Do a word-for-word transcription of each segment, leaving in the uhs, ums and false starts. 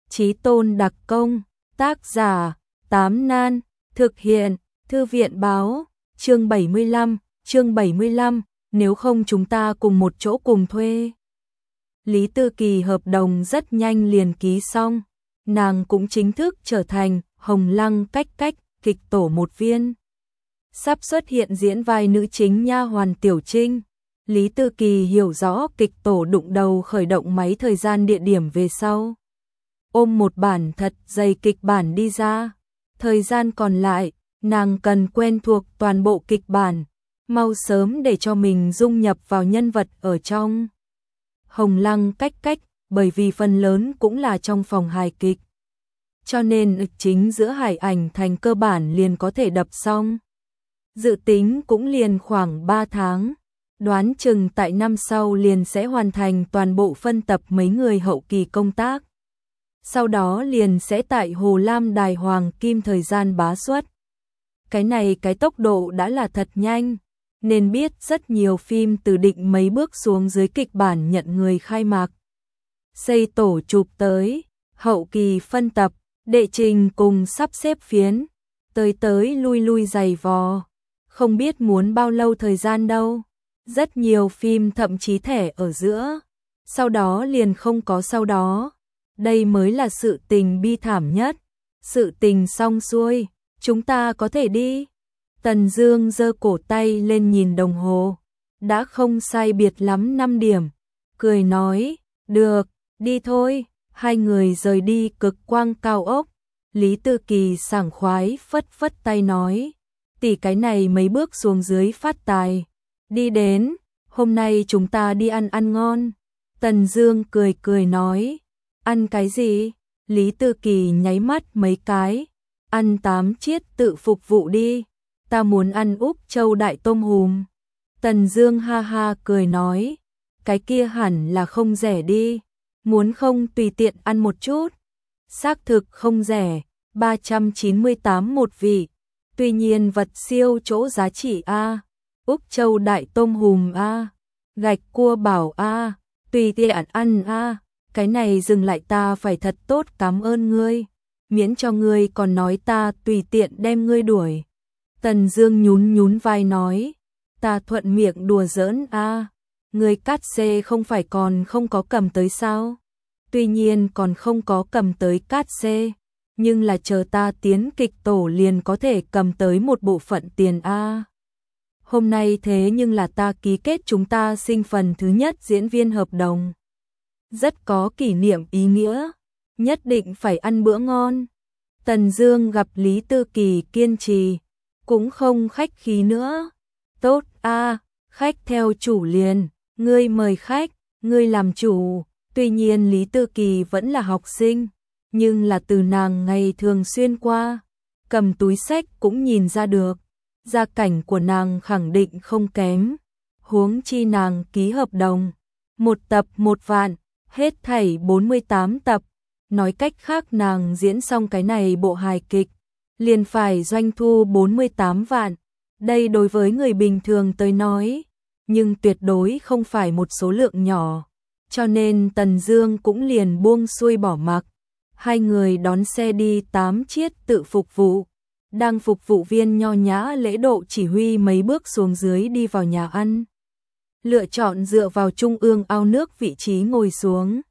Chí Tôn đặc công, tác giả, Tám Nan, thực hiện, Thư viện báo, chương bảy mươi lăm, chương bảy mươi lăm, nếu không chúng ta cùng một chỗ cùng thuê. Lý Tư Kỳ hợp đồng rất nhanh liền ký xong, nàng cũng chính thức trở thành Hồng Lăng cách cách kịch tổ một viên. Sắp xuất hiện diễn vai nữ chính nha hoàn Tiểu Trinh. Lý Tư Kỳ hiểu rõ kịch tổ đụng đầu khởi động máy thời gian địa điểm về sau. Ôm một bản thật dày kịch bản đi ra. Thời gian còn lại, nàng cần quen thuộc toàn bộ kịch bản, mau sớm để cho mình dung nhập vào nhân vật ở trong Hồng Lăng cách cách, bởi vì phần lớn cũng là trong phòng hài kịch. Cho nên chính giữa Hải Ảnh Thành cơ bản liền có thể đập xong. Dự tính cũng liền khoảng ba tháng, đoán chừng tại năm sau liền sẽ hoàn thành toàn bộ phân tập mấy người hậu kỳ công tác. Sau đó liền sẽ tại Hồ Lam Đài Hoàng Kim thời gian bá xuất. Cái này cái tốc độ đã là thật nhanh, nên biết rất nhiều phim từ định mấy bước xuống dưới kịch bản nhận người khai mạc. Xây tổ chụp tới, hậu kỳ phân tập, đệ trình cùng sắp xếp phiến, tới tới lui lui giày vò, không biết muốn bao lâu thời gian đâu. Rất nhiều phim thậm chí thẻ ở giữa, sau đó liền không có sau đó. Đây mới là sự tình bi thảm nhất. Sự tình xong xuôi, chúng ta có thể đi. Tần Dương giơ cổ tay lên nhìn đồng hồ, đã không sai biệt lắm năm điểm, cười nói, được, đi thôi. Hai người rời đi cực quang cao ốc. Lý Tư Kỳ sảng khoái phất phất tay nói, tỷ cái này mấy bước xuống dưới phát tài. Đi đến, hôm nay chúng ta đi ăn ăn ngon. Tần Dương cười cười nói, ăn cái gì? Lý Tư Kỳ nháy mắt mấy cái, ăn tám chiết tự phục vụ đi, ta muốn ăn Úc Châu đại tôm hùm. Tần Dương ha ha cười nói, cái kia hẳn là không rẻ đi, muốn không tùy tiện ăn một chút. Xác thực không rẻ, ba trăm chín mươi tám một vị, tuy nhiên vật siêu chỗ giá trị a. Úc Châu đại tôm hùm a, gạch cua bảo a, tùy tiện ăn a, cái này dừng lại ta phải thật tốt cảm ơn ngươi, miễn cho ngươi còn nói ta tùy tiện đem ngươi đuổi. Tần Dương nhún nhún vai nói, ta thuận miệng đùa giỡn a, ngươi cát xê không phải còn không có cầm tới sao? Tuy nhiên còn không có cầm tới cát xê, nhưng là chờ ta tiến kịch tổ liền có thể cầm tới một bộ phận tiền a. Hôm nay thế nhưng là ta ký kết chúng ta sinh phần thứ nhất diễn viên hợp đồng. Rất có kỷ niệm ý nghĩa, nhất định phải ăn bữa ngon. Tần Dương gặp Lý Tư Kỳ kiên trì, cũng không khách khí nữa. Tốt a, khách theo chủ liền, ngươi mời khách, ngươi làm chủ. Tuy nhiên Lý Tư Kỳ vẫn là học sinh, nhưng là từ nàng ngày thường xuyên qua, cầm túi xách cũng nhìn ra được. Gia cảnh của nàng khẳng định không kém, huống chi nàng ký hợp đồng, một tập một vạn, hết thảy bốn mươi tám tập, nói cách khác nàng diễn xong cái này bộ hài kịch, liền phải doanh thu bốn mươi tám vạn, đây đối với người bình thường tới nói, nhưng tuyệt đối không phải một số lượng nhỏ, cho nên Tần Dương cũng liền buông xuôi bỏ mặc, hai người đón xe đi tám chiết tự phục vụ. Đang phục vụ viên nho nhã lễ độ chỉ huy mấy bước xuống dưới đi vào nhà ăn. Lựa chọn dựa vào trung ương ao nước vị trí ngồi xuống.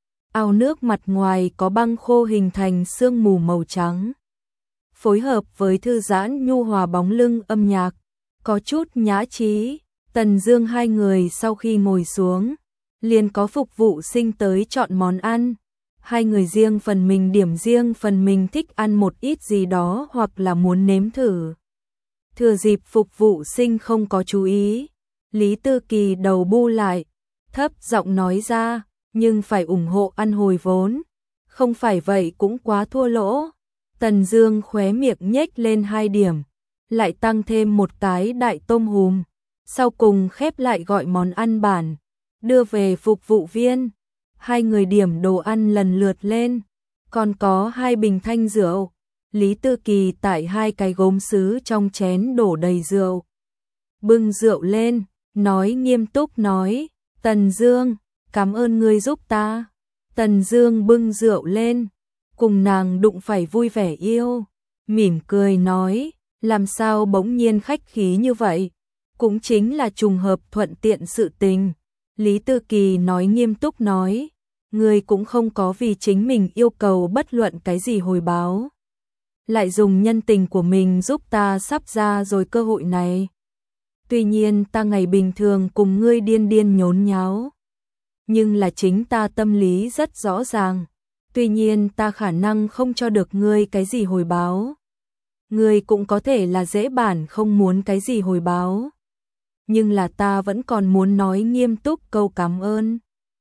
Ao nước mặt ngoài có băng khô hình thành sương mù màu trắng. Phối hợp với thư giãn nhu hòa bóng lưng âm nhạc, có chút nhã trí. Tần Dương hai người sau khi ngồi xuống, liền có phục vụ sinh tới chọn món ăn. Hai người riêng phần mình điểm riêng phần mình thích ăn một ít gì đó hoặc là muốn nếm thử. Thừa dịp phục vụ sinh không có chú ý, Lý Tư Kỳ đầu bu lại, thấp giọng nói ra, nhưng phải ủng hộ ăn hồi vốn, không phải vậy cũng quá thua lỗ. Tần Dương khóe miệng nhếch lên hai điểm, lại tăng thêm một cái đại tôm hùm, sau cùng khép lại gọi món ăn bản, đưa về phục vụ viên. Hai người điểm đồ ăn lần lượt lên, còn có hai bình thanh rượu. Lý Tư Kỳ tại hai cái gốm sứ trong chén đổ đầy rượu. Bưng rượu lên, nói nghiêm túc nói, Tần Dương, cảm ơn ngươi giúp ta. Tần Dương bưng rượu lên, cùng nàng đụng phải vui vẻ yêu, mỉm cười nói, làm sao bỗng nhiên khách khí như vậy, cũng chính là trùng hợp thuận tiện sự tình. Lý Tư Kỳ nói nghiêm túc nói, ngươi cũng không có vì chính mình yêu cầu bất luận cái gì hồi báo. Lại dùng nhân tình của mình giúp ta sắp ra rồi cơ hội này. Tuy nhiên ta ngày bình thường cùng ngươi điên điên nhốn nháo. Nhưng là chính ta tâm lý rất rõ ràng. Tuy nhiên ta khả năng không cho được ngươi cái gì hồi báo. Ngươi cũng có thể là dễ bản không muốn cái gì hồi báo. Nhưng là ta vẫn còn muốn nói nghiêm túc câu cảm ơn.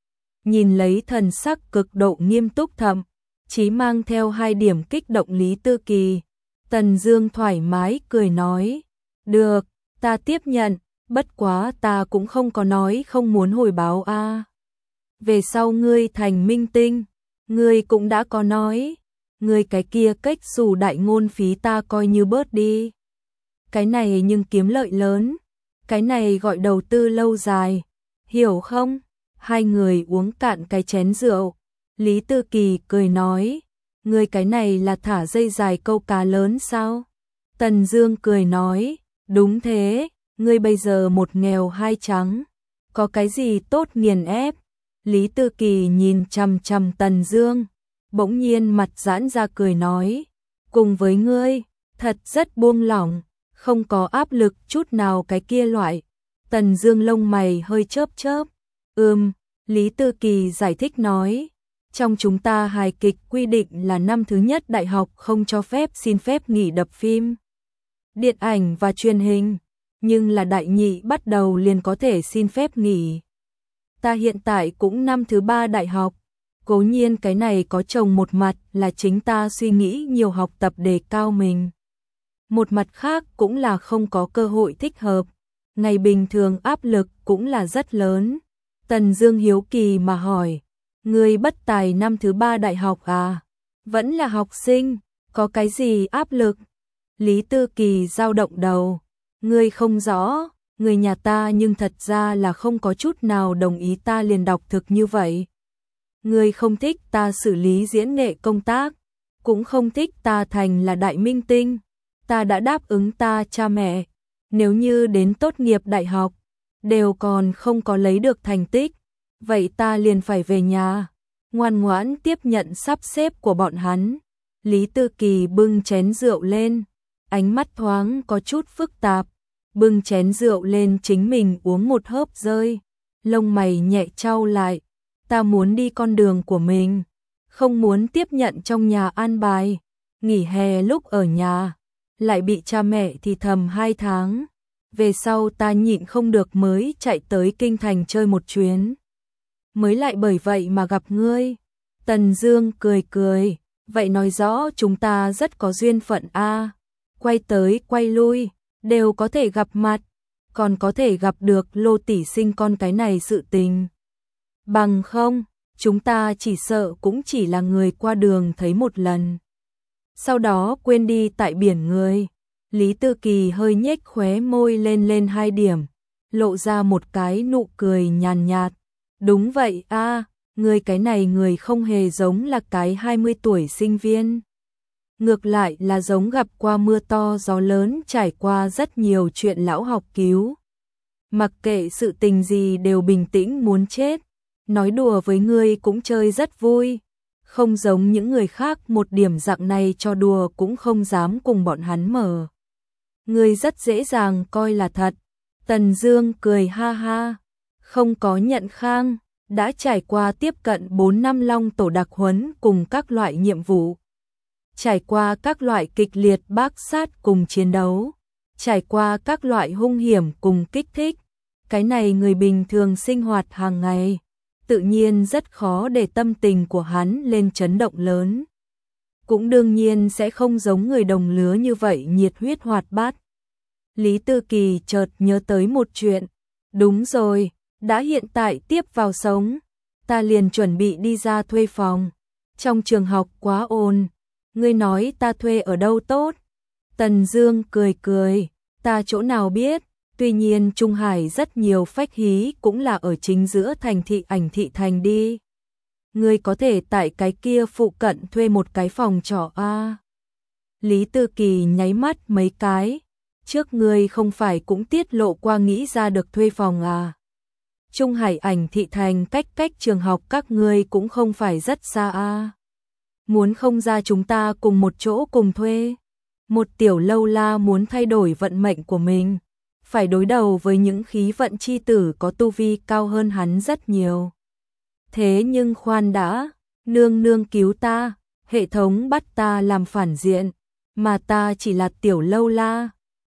Nhìn lấy thần sắc cực độ nghiêm túc thậm chí mang theo hai điểm kích động Lý Tư Kỳ. Tần Dương thoải mái cười nói, được, ta tiếp nhận, bất quá ta cũng không có nói không muốn hồi báo a. À. Về sau ngươi thành minh tinh, ngươi cũng đã có nói, ngươi cái kia cách xù đại ngôn phí ta coi như bớt đi. Cái này nhưng kiếm lợi lớn, cái này gọi đầu tư lâu dài, hiểu không? Hai người uống cạn cái chén rượu. Lý Tư Kỳ cười nói, ngươi cái này là thả dây dài câu cá lớn sao? Tần Dương cười nói, đúng thế, ngươi bây giờ một nghèo hai trắng, có cái gì tốt nghiền ép? Lý Tư Kỳ nhìn chằm chằm Tần Dương, bỗng nhiên mặt giãn ra cười nói, cùng với ngươi, thật rất buông lỏng, không có áp lực chút nào cái kia loại. Tần Dương lông mày hơi chớp chớp, ừm, Lý Tư Kỳ giải thích nói, trong chúng ta hài kịch quy định là năm thứ nhất đại học không cho phép xin phép nghỉ đập phim, điện ảnh và truyền hình, nhưng là đại nhị bắt đầu liền có thể xin phép nghỉ. Ta hiện tại cũng năm thứ ba đại học, cố nhiên cái này có chồng một mặt là chính ta suy nghĩ nhiều học tập đề cao mình. Một mặt khác cũng là không có cơ hội thích hợp, ngày bình thường áp lực cũng là rất lớn. Tần Dương hiếu kỳ mà hỏi, ngươi bất tài năm thứ ba đại học à? Vẫn là học sinh, có cái gì áp lực? Lý Tư Kỳ dao động đầu, ngươi không rõ, người nhà ta nhưng thật ra là không có chút nào đồng ý ta liền đọc thực như vậy. Ngươi không thích ta xử lý diễn nghệ công tác, cũng không thích ta thành là đại minh tinh. Ta đã đáp ứng ta cha mẹ, nếu như đến tốt nghiệp đại học, đều còn không có lấy được thành tích, vậy ta liền phải về nhà, ngoan ngoãn tiếp nhận sắp xếp của bọn hắn. Lý Tư Kỳ bưng chén rượu lên, ánh mắt thoáng có chút phức tạp, bưng chén rượu lên chính mình uống một hớp rơi, lông mày nhẹ chau lại, ta muốn đi con đường của mình, không muốn tiếp nhận trong nhà an bài, nghỉ hè lúc ở nhà, lại bị cha mẹ thì thầm hai tháng. Về sau ta nhịn không được mới chạy tới kinh thành chơi một chuyến. Mới lại bởi vậy mà gặp ngươi. Tần Dương cười cười, vậy nói rõ chúng ta rất có duyên phận a. À. Quay tới quay lui, đều có thể gặp mặt, còn có thể gặp được Lô tỷ sinh con cái này sự tình. Bằng không, chúng ta chỉ sợ cũng chỉ là người qua đường thấy một lần. Sau đó quên đi tại biển người. Lý Tư Kỳ hơi nhếch khóe môi lên lên hai điểm, lộ ra một cái nụ cười nhàn nhạt. Đúng vậy a, à, người cái này người không hề giống là cái hai mươi tuổi sinh viên. Ngược lại là giống gặp qua mưa to gió lớn, trải qua rất nhiều chuyện lão học cứu. Mặc kệ sự tình gì đều bình tĩnh muốn chết, nói đùa với ngươi cũng chơi rất vui. Không giống những người khác một điểm dạng này cho đùa cũng không dám cùng bọn hắn mở. Ngươi rất dễ dàng coi là thật. Tần Dương cười ha ha, không có nhận khang, đã trải qua tiếp cận bốn năm long tổ đặc huấn cùng các loại nhiệm vụ. Trải qua các loại kịch liệt bác sát cùng chiến đấu, trải qua các loại hung hiểm cùng kích thích. Cái này người bình thường sinh hoạt hàng ngày, tự nhiên rất khó để tâm tình của hắn lên chấn động lớn. Cũng đương nhiên sẽ không giống người đồng lứa như vậy nhiệt huyết hoạt bát. Lý Tư Kỳ chợt nhớ tới một chuyện. Đúng rồi, đã hiện tại tiếp vào sống, ta liền chuẩn bị đi ra thuê phòng. Trong trường học quá ồn, ngươi nói ta thuê ở đâu tốt? Tần Dương cười cười, ta chỗ nào biết, tuy nhiên Trung Hải rất nhiều phách hí cũng là ở chính giữa thành thị ảnh thị thành đi. ngươi có thể tại cái kia phụ cận thuê một cái phòng trọ a. Lý Tư Kỳ nháy mắt mấy cái, trước ngươi không phải cũng tiết lộ qua nghĩ ra được thuê phòng à. Trung Hải Ảnh thị thành cách cách trường học các ngươi cũng không phải rất xa a. Muốn không ra chúng ta cùng một chỗ cùng thuê. Một tiểu lâu la muốn thay đổi vận mệnh của mình, phải đối đầu với những khí vận chi tử có tu vi cao hơn hắn rất nhiều. Thế nhưng khoan đã, nương nương cứu ta, hệ thống bắt ta làm phản diện, mà ta chỉ là tiểu lâu la,